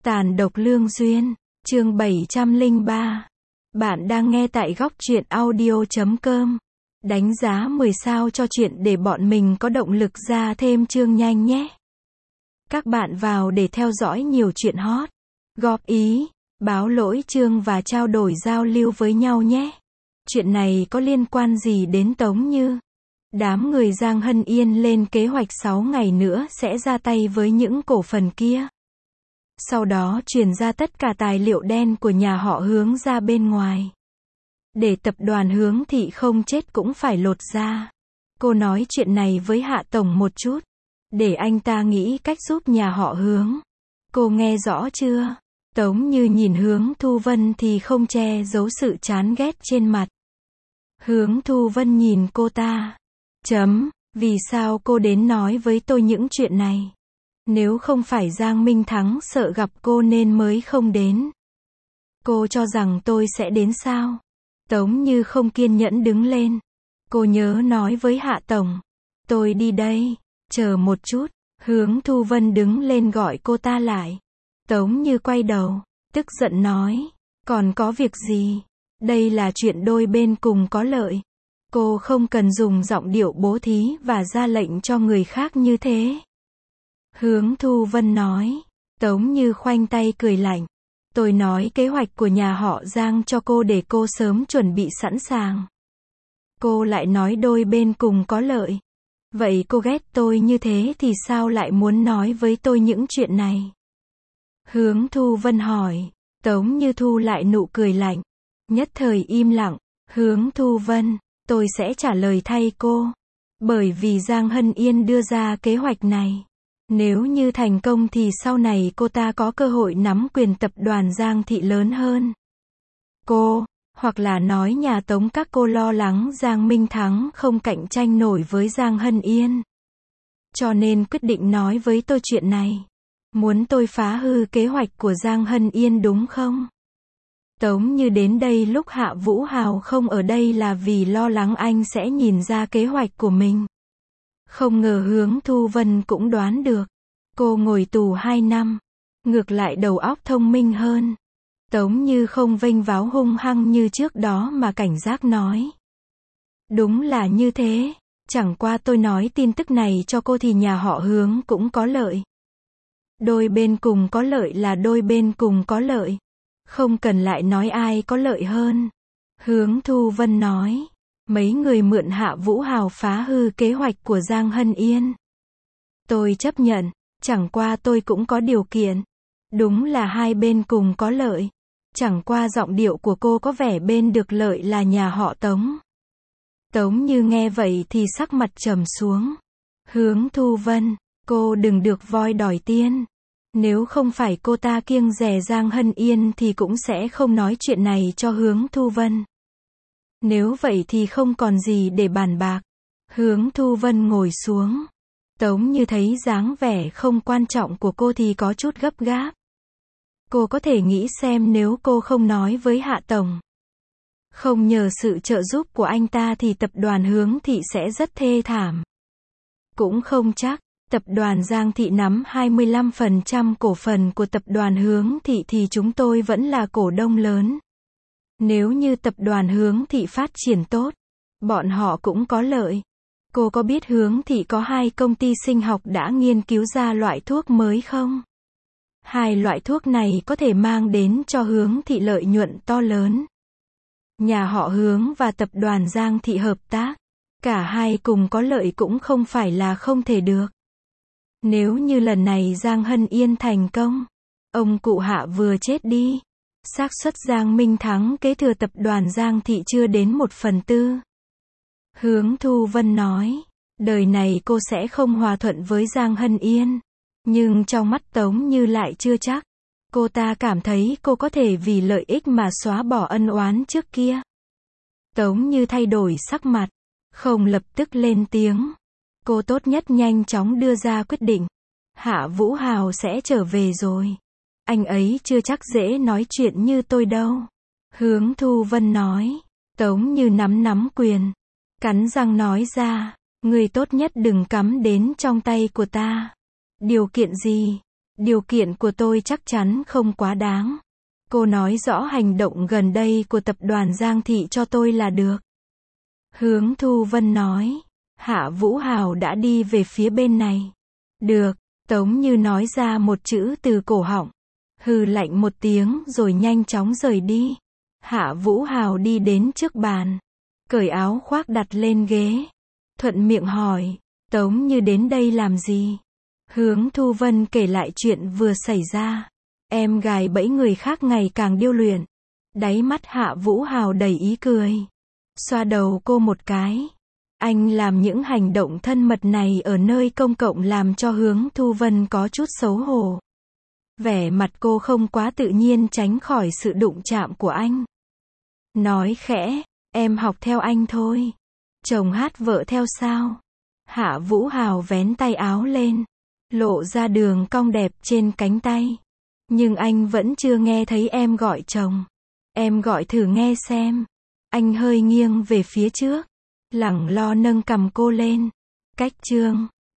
Tàn độc lương duyên, chương 703. Bạn đang nghe tại góc truyện audio.com. Đánh giá 10 sao cho chuyện để bọn mình có động lực ra thêm chương nhanh nhé. Các bạn vào để theo dõi nhiều chuyện hot, góp ý, báo lỗi chương và trao đổi giao lưu với nhau nhé. Chuyện này có liên quan gì đến Tống Như? Đám người Giang Hân Yên lên kế hoạch 6 ngày nữa sẽ ra tay với những cổ phần kia. Sau đó truyền ra tất cả tài liệu đen của nhà họ Hướng ra bên ngoài. Để tập đoàn Hướng Thị không chết cũng phải lột ra. Cô nói chuyện này với Hạ Tổng một chút, để anh ta nghĩ cách giúp nhà họ Hướng. Cô nghe rõ chưa? Tống Như nhìn Hướng Thu Vân thì không che giấu sự chán ghét trên mặt. Hướng Thu Vân nhìn cô ta. Vì sao cô đến nói với tôi những chuyện này? Nếu không phải Giang Minh Thắng sợ gặp cô nên mới không đến. Cô cho rằng tôi sẽ đến sao? Tống Như không kiên nhẫn đứng lên. Cô nhớ nói với Hạ Tổng. Tôi đi đây. Chờ một chút. Hướng Thu Vân đứng lên gọi cô ta lại. Tống Như quay đầu, tức giận nói. Còn có việc gì? Đây là chuyện đôi bên cùng có lợi. Cô không cần dùng giọng điệu bố thí và ra lệnh cho người khác như thế. Hướng Thu Vân nói. Tống Như khoanh tay cười lạnh. Tôi nói kế hoạch của nhà họ Giang cho cô để cô sớm chuẩn bị sẵn sàng. Cô lại nói đôi bên cùng có lợi. Vậy cô ghét tôi như thế thì sao lại muốn nói với tôi những chuyện này? Hướng Thu Vân hỏi. Tống Như thu lại nụ cười lạnh. Nhất thời im lặng. Hướng Thu Vân, tôi sẽ trả lời thay cô. Bởi vì Giang Hân Yên đưa ra kế hoạch này. Nếu như thành công thì sau này cô ta có cơ hội nắm quyền tập đoàn Giang Thị lớn hơn. Cô, hoặc là nói nhà Tống các cô lo lắng Giang Minh Thắng không cạnh tranh nổi với Giang Hân Yên. Cho nên quyết định nói với tôi chuyện này. Muốn tôi phá hư kế hoạch của Giang Hân Yên đúng không? Tống Như đến đây lúc Hạ Vũ Hào không ở đây là vì lo lắng anh sẽ nhìn ra kế hoạch của mình. Không ngờ Hướng Thu Vân cũng đoán được. Cô ngồi tù 2 năm. Ngược lại đầu óc thông minh hơn. Tống Như không vênh váo hung hăng như trước đó mà cảnh giác nói. Đúng là như thế. Chẳng qua tôi nói tin tức này cho cô thì nhà họ Hướng cũng có lợi. Đôi bên cùng có lợi là đôi bên cùng có lợi. Không cần lại nói ai có lợi hơn. Hướng Thu Vân nói. Mấy người mượn Hạ Vũ Hào phá hư kế hoạch của Giang Hân Yên. Tôi chấp nhận, chẳng qua tôi cũng có điều kiện. Đúng là hai bên cùng có lợi. Chẳng qua giọng điệu của cô có vẻ bên được lợi là nhà họ Tống. Tống Như nghe vậy thì sắc mặt trầm xuống. Hướng Thu Vân, cô đừng được voi đòi tiên. Nếu không phải cô ta kiêng dè Giang Hân Yên thì cũng sẽ không nói chuyện này cho Hướng Thu Vân. Nếu vậy thì không còn gì để bàn bạc. Hướng Thu Vân ngồi xuống. Tống Như thấy dáng vẻ không quan trọng của cô thì có chút gấp gáp. Cô có thể nghĩ xem nếu cô không nói với Hạ Tổng, không nhờ sự trợ giúp của anh ta thì tập đoàn Hướng Thị sẽ rất thê thảm. Cũng không chắc, tập đoàn Giang Thị nắm 25% cổ phần của tập đoàn Hướng Thị thì chúng tôi vẫn là cổ đông lớn. Nếu như tập đoàn Hướng Thị phát triển tốt, bọn họ cũng có lợi. Cô có biết Hướng Thị có 2 công ty sinh học đã nghiên cứu ra loại thuốc mới không? 2 loại thuốc này có thể mang đến cho Hướng Thị lợi nhuận to lớn. Nhà họ Hướng và tập đoàn Giang Thị hợp tác. Cả hai cùng có lợi cũng không phải là không thể được. Nếu như lần này Giang Hân Yên thành công, ông cụ Hạ vừa chết đi. Xác suất Giang Minh Thắng kế thừa tập đoàn Giang Thị chưa đến 1/4. Hướng Thu Vân nói, đời này cô sẽ không hòa thuận với Giang Hân Yên. Nhưng trong mắt Tống Như lại chưa chắc. Cô ta cảm thấy cô có thể vì lợi ích mà xóa bỏ ân oán trước kia. Tống Như thay đổi sắc mặt, không lập tức lên tiếng. Cô tốt nhất nhanh chóng đưa ra quyết định. Hạ Vũ Hào sẽ trở về rồi. Anh ấy chưa chắc dễ nói chuyện như tôi đâu. Hướng Thu Vân nói. Tống Như nắm quyền. Cắn răng nói ra. Người tốt nhất đừng cắm đến trong tay của ta. Điều kiện gì? Điều kiện của tôi chắc chắn không quá đáng. Cô nói rõ hành động gần đây của tập đoàn Giang Thị cho tôi là được. Hướng Thu Vân nói. Hạ Vũ Hào đã đi về phía bên này. Được, Tống Như nói ra một chữ từ cổ họng. Hừ lạnh một tiếng rồi nhanh chóng rời đi. Hạ Vũ Hào đi đến trước bàn. Cởi áo khoác đặt lên ghế. Thuận miệng hỏi. Tống Như đến đây làm gì? Hướng Thu Vân kể lại chuyện vừa xảy ra. Em gài bẫy người khác ngày càng điêu luyện. Đáy mắt Hạ Vũ Hào đầy ý cười. Xoa đầu cô một cái. Anh làm những hành động thân mật này ở nơi công cộng làm cho Hướng Thu Vân có chút xấu hổ. Vẻ mặt cô không quá tự nhiên tránh khỏi sự đụng chạm của anh. Nói khẽ, em học theo anh thôi. Chồng hát vợ theo sao? Hạ Vũ Hào vén tay áo lên. Lộ ra đường cong đẹp trên cánh tay. Nhưng anh vẫn chưa nghe thấy em gọi chồng. Em gọi thử nghe xem. Anh hơi nghiêng về phía trước. Lẳng lo nâng cằm cô lên. Cách chương